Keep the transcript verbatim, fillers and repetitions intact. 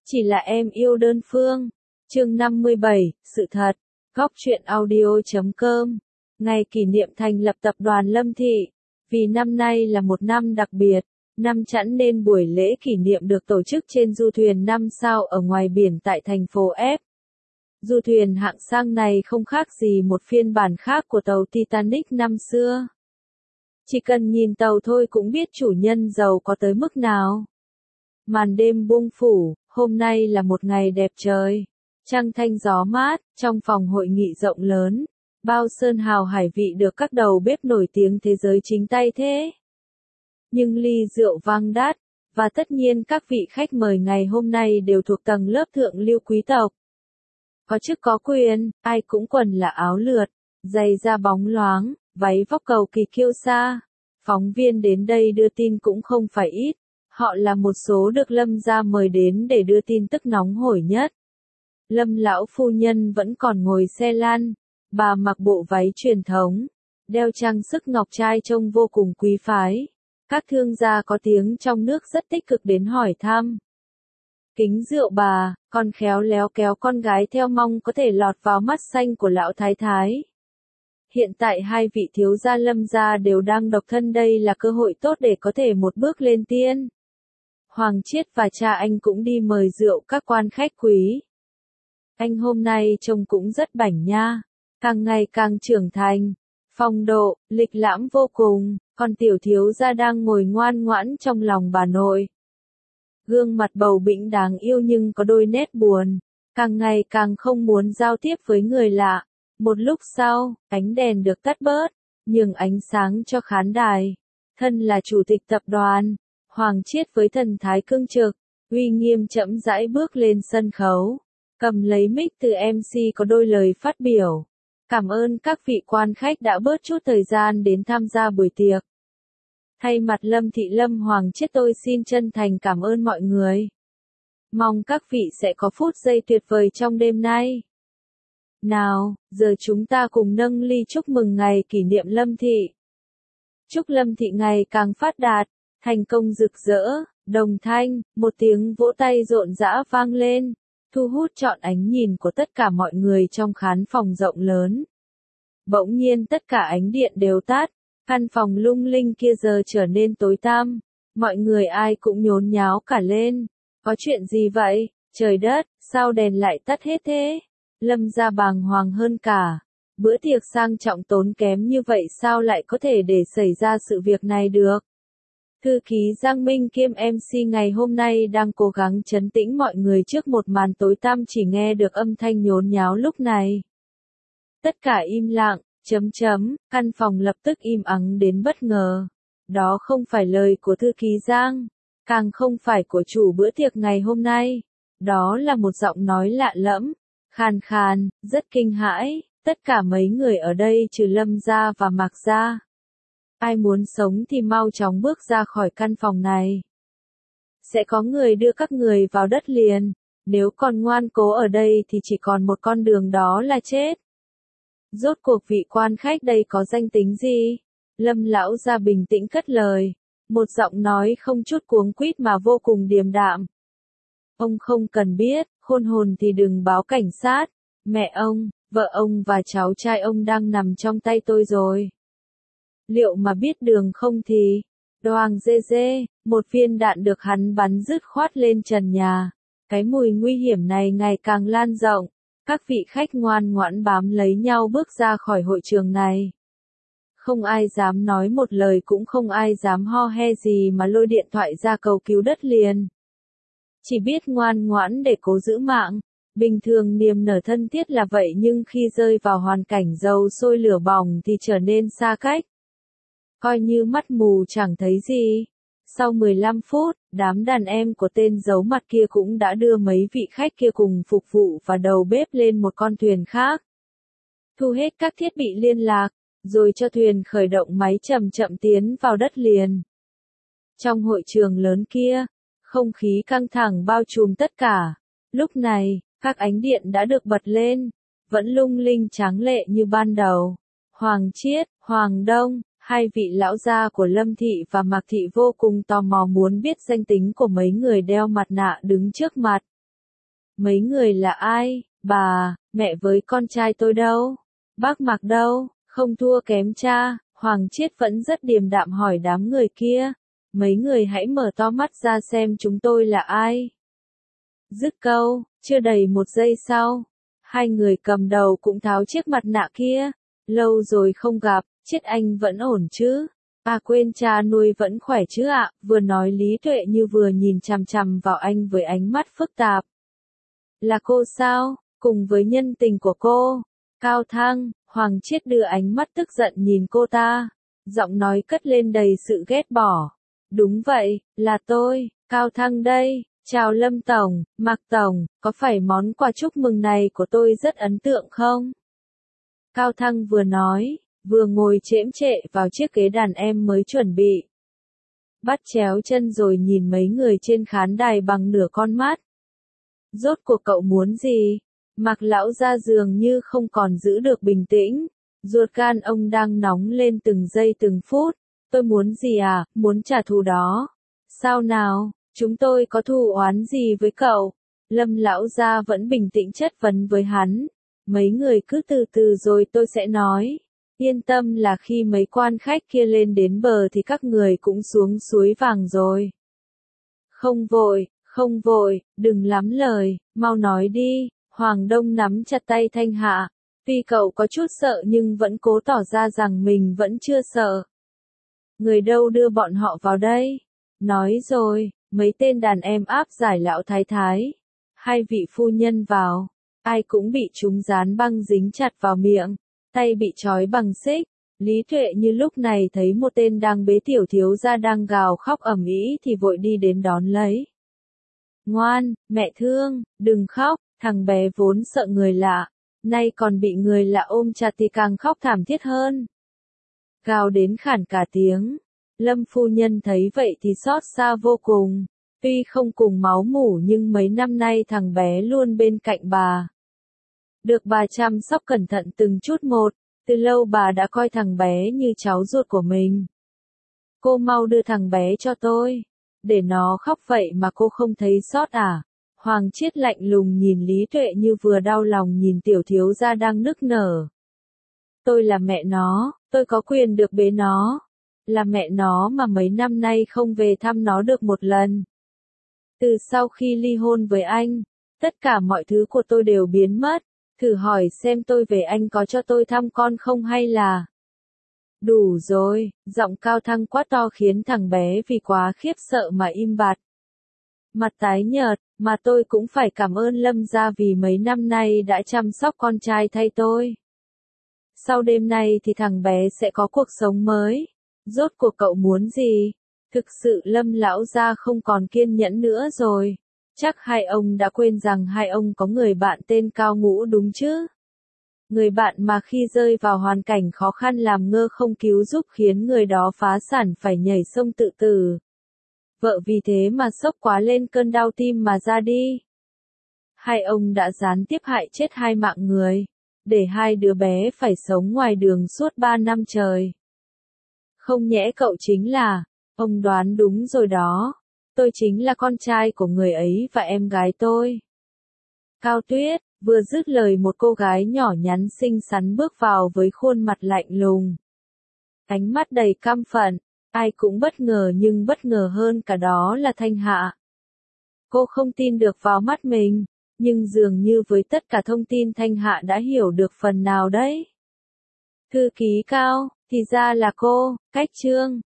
Chỉ là em yêu đơn phương. Chương năm mươi bảy, sự thật. Góc truyện audio chấm com. Ngày kỷ niệm thành lập tập đoàn Lâm Thị. Vì năm nay là một năm đặc biệt, năm Chẵn nên buổi lễ kỷ niệm được tổ chức trên du thuyền năm sao ở ngoài biển tại thành phố F. Du thuyền hạng sang này không khác gì một phiên bản khác của tàu Titanic năm xưa. Chỉ cần nhìn tàu thôi cũng biết chủ nhân giàu có tới mức nào. Màn đêm buông phủ, hôm nay là một ngày đẹp trời. Trăng thanh gió mát, trong phòng hội nghị rộng lớn, bao sơn hào hải vị được các đầu bếp nổi tiếng thế giới chính tay thế. Nhưng ly rượu vang đắt, và tất nhiên các vị khách mời ngày hôm nay đều thuộc tầng lớp thượng lưu quý tộc. Có chức có quyền, ai cũng quần là áo lượt, giày da bóng loáng, váy vóc cầu kỳ kiêu sa. Phóng viên đến đây đưa tin cũng không phải ít. Họ là một số được Lâm gia mời đến để đưa tin tức nóng hổi nhất. Lâm lão phu nhân vẫn còn ngồi xe lăn, bà mặc bộ váy truyền thống, đeo trang sức ngọc trai trông vô cùng quý phái. Các thương gia có tiếng trong nước rất tích cực đến hỏi thăm. Kính rượu bà, con khéo léo kéo con gái theo mong có thể lọt vào mắt xanh của lão thái thái. Hiện tại hai vị thiếu gia Lâm gia đều đang độc thân, đây là cơ hội tốt để có thể một bước lên tiên. Hoàng Chiết và cha anh cũng đi mời rượu các quan khách quý. Anh hôm nay trông cũng rất bảnh nha, càng ngày càng trưởng thành, phong độ, lịch lãm vô cùng, còn tiểu thiếu gia đang ngồi ngoan ngoãn trong lòng bà nội. Gương mặt bầu bĩnh đáng yêu nhưng có đôi nét buồn, càng ngày càng không muốn giao tiếp với người lạ. Một lúc sau, ánh đèn được tắt bớt, nhường ánh sáng cho khán đài. Thân là chủ tịch tập đoàn, Hoàng Chiết với thần thái cương trực, uy nghiêm chậm rãi bước lên sân khấu, cầm lấy mic từ em xê có đôi lời phát biểu. Cảm ơn các vị quan khách đã bớt chút thời gian đến tham gia buổi tiệc. Thay mặt Lâm Thị Lâm Hoàng Chiết tôi xin chân thành cảm ơn mọi người. Mong các vị sẽ có phút giây tuyệt vời trong đêm nay. Nào, giờ chúng ta cùng nâng ly chúc mừng ngày kỷ niệm Lâm Thị. Chúc Lâm Thị ngày càng phát đạt, thành công rực rỡ, đồng thanh, một tiếng vỗ tay rộn rã vang lên, thu hút trọn ánh nhìn của tất cả mọi người trong khán phòng rộng lớn. Bỗng nhiên tất cả ánh điện đều tắt, căn phòng lung linh kia giờ trở nên tối tăm, mọi người ai cũng nhốn nháo cả lên. Có chuyện gì vậy? Trời đất, sao đèn lại tắt hết thế? Lâm gia bàng hoàng hơn cả. Bữa tiệc sang trọng tốn kém như vậy sao lại có thể để xảy ra sự việc này được? Thư ký Giang Minh kiêm em xê ngày hôm nay đang cố gắng trấn tĩnh mọi người trước một màn tối tăm, chỉ nghe được âm thanh nhốn nháo lúc này. Tất cả im lặng, chấm chấm, căn phòng lập tức im ắng đến bất ngờ. Đó không phải lời của thư ký Giang, càng không phải của chủ bữa tiệc ngày hôm nay. Đó là một giọng nói lạ lẫm, khàn khàn, rất kinh hãi. Tất cả mấy người ở đây trừ Lâm gia và Mạc gia. Ai muốn sống thì mau chóng bước ra khỏi căn phòng này. Sẽ có người đưa các người vào đất liền. Nếu còn ngoan cố ở đây thì chỉ còn một con đường, đó là chết. Rốt cuộc vị quan khách đây có danh tính gì? Lâm lão gia bình tĩnh cất lời. Một giọng nói không chút cuống quýt mà vô cùng điềm đạm. Ông không cần biết, khôn hồn thì đừng báo cảnh sát. Mẹ ông, vợ ông và cháu trai ông đang nằm trong tay tôi rồi. Liệu mà biết đường không thì... Đoàng dê dê, một viên đạn được hắn bắn dứt khoát lên trần nhà. Cái mùi nguy hiểm này ngày càng lan rộng. Các vị khách ngoan ngoãn bám lấy nhau bước ra khỏi hội trường này. Không ai dám nói một lời, cũng không ai dám ho he gì mà lôi điện thoại ra cầu cứu đất liền. Chỉ biết ngoan ngoãn để cố giữ mạng. Bình thường niềm nở thân thiết là vậy, nhưng khi rơi vào hoàn cảnh dầu sôi lửa bỏng thì trở nên xa cách. Coi như mắt mù chẳng thấy gì. Sau mười lăm phút, đám đàn em của tên giấu mặt kia cũng đã đưa mấy vị khách kia cùng phục vụ và đầu bếp lên một con thuyền khác. Thu hết các thiết bị liên lạc, rồi cho thuyền khởi động máy chậm chậm tiến vào đất liền. Trong hội trường lớn kia, không khí căng thẳng bao trùm tất cả. Lúc này, các ánh điện đã được bật lên, vẫn lung linh tráng lệ như ban đầu. Hoàng Chiết, Hoàng Đông, hai vị lão gia của Lâm Thị và Mạc Thị vô cùng tò mò muốn biết danh tính của mấy người đeo mặt nạ đứng trước mặt. Mấy người là ai? Bà, mẹ với con trai tôi đâu? Bác Mạc đâu? Không thua kém cha, Hoàng Chiết vẫn rất điềm đạm hỏi đám người kia. Mấy người hãy mở to mắt ra xem chúng tôi là ai. Dứt câu, chưa đầy một giây sau, hai người cầm đầu cũng tháo chiếc mặt nạ kia. Lâu rồi không gặp, Chiết anh vẫn ổn chứ? À quên cha nuôi vẫn khỏe chứ ạ, vừa nói Lý Tuệ Như vừa nhìn chằm chằm vào anh với ánh mắt phức tạp. Là cô sao? Cùng với nhân tình của cô. Cao Thăng, Hoàng Chiết đưa ánh mắt tức giận nhìn cô ta. Giọng nói cất lên đầy sự ghét bỏ. Đúng vậy, là tôi, Cao Thăng đây. Chào Lâm Tổng, Mạc Tổng, có phải món quà chúc mừng này của tôi rất ấn tượng không? Cao Thăng vừa nói, vừa ngồi chễm chệ vào chiếc ghế đàn em mới chuẩn bị. Bắt chéo chân rồi nhìn mấy người trên khán đài bằng nửa con mắt. Rốt cuộc cậu muốn gì? Mạc lão ra dường như không còn giữ được bình tĩnh. Ruột gan ông đang nóng lên từng giây từng phút. Tôi muốn gì à? Muốn trả thù đó. Sao nào? Chúng tôi có thù oán gì với cậu? Lâm lão gia vẫn bình tĩnh chất vấn với hắn. Mấy người cứ từ từ rồi tôi sẽ nói. Yên tâm là khi mấy quan khách kia lên đến bờ thì các người cũng xuống suối vàng rồi. Không vội, không vội, đừng lắm lời, mau nói đi. Hoàng Đông nắm chặt tay Thanh Hạ. Tuy cậu có chút sợ nhưng vẫn cố tỏ ra rằng mình vẫn chưa sợ. Người đâu đưa bọn họ vào đây? Nói rồi, mấy tên đàn em áp giải lão thái thái. Hai vị phu nhân vào. Ai cũng bị chúng dán băng dính chặt vào miệng. Tay bị trói bằng xích. Lý Tuệ Như lúc này thấy một tên đang bế tiểu thiếu gia đang gào khóc ầm ĩ thì vội đi đến đón lấy. Ngoan, mẹ thương, đừng khóc, thằng bé vốn sợ người lạ. Nay còn bị người lạ ôm chặt thì càng khóc thảm thiết hơn. Gào đến khản cả tiếng. Lâm phu nhân thấy vậy thì xót xa vô cùng. Tuy không cùng máu mủ nhưng mấy năm nay thằng bé luôn bên cạnh bà. Được bà chăm sóc cẩn thận từng chút một, từ lâu bà đã coi thằng bé như cháu ruột của mình. Cô mau đưa thằng bé cho tôi. Để nó khóc vậy mà cô không thấy xót à? Hoàng Chiết lạnh lùng nhìn Lý Tuệ Như vừa đau lòng nhìn tiểu thiếu gia đang nức nở. Tôi là mẹ nó, tôi có quyền được bế nó. Là mẹ nó mà mấy năm nay không về thăm nó được một lần. Từ sau khi ly hôn với anh, tất cả mọi thứ của tôi đều biến mất. Thử hỏi xem tôi về anh có cho tôi thăm con không hay là... Đủ rồi, giọng Cao Thăng quát to khiến thằng bé vì quá khiếp sợ mà im bặt. Mặt tái nhợt, mà tôi cũng phải cảm ơn Lâm gia vì mấy năm nay đã chăm sóc con trai thay tôi. Sau đêm nay thì thằng bé sẽ có cuộc sống mới. Rốt cuộc cậu muốn gì? Thực sự Lâm lão gia không còn kiên nhẫn nữa rồi. Chắc hai ông đã quên rằng hai ông có người bạn tên Cao Ngũ đúng chứ? Người bạn mà khi rơi vào hoàn cảnh khó khăn làm ngơ không cứu giúp khiến người đó phá sản phải nhảy sông tự tử. Vợ vì thế mà sốc quá lên cơn đau tim mà ra đi. Hai ông đã gián tiếp hại chết hai mạng người, để hai đứa bé phải sống ngoài đường suốt ba năm trời. Không nhẽ cậu chính là, ông đoán đúng rồi đó, tôi chính là con trai của người ấy và em gái tôi. Cao Tuyết, vừa dứt lời một cô gái nhỏ nhắn xinh xắn bước vào với khuôn mặt lạnh lùng. Ánh mắt đầy căm phẫn, ai cũng bất ngờ nhưng bất ngờ hơn cả đó là Thanh Hạ. Cô không tin được vào mắt mình, nhưng dường như với tất cả thông tin Thanh Hạ đã hiểu được phần nào đấy. Thư ký Cao, thì ra là cô, Cách Trương.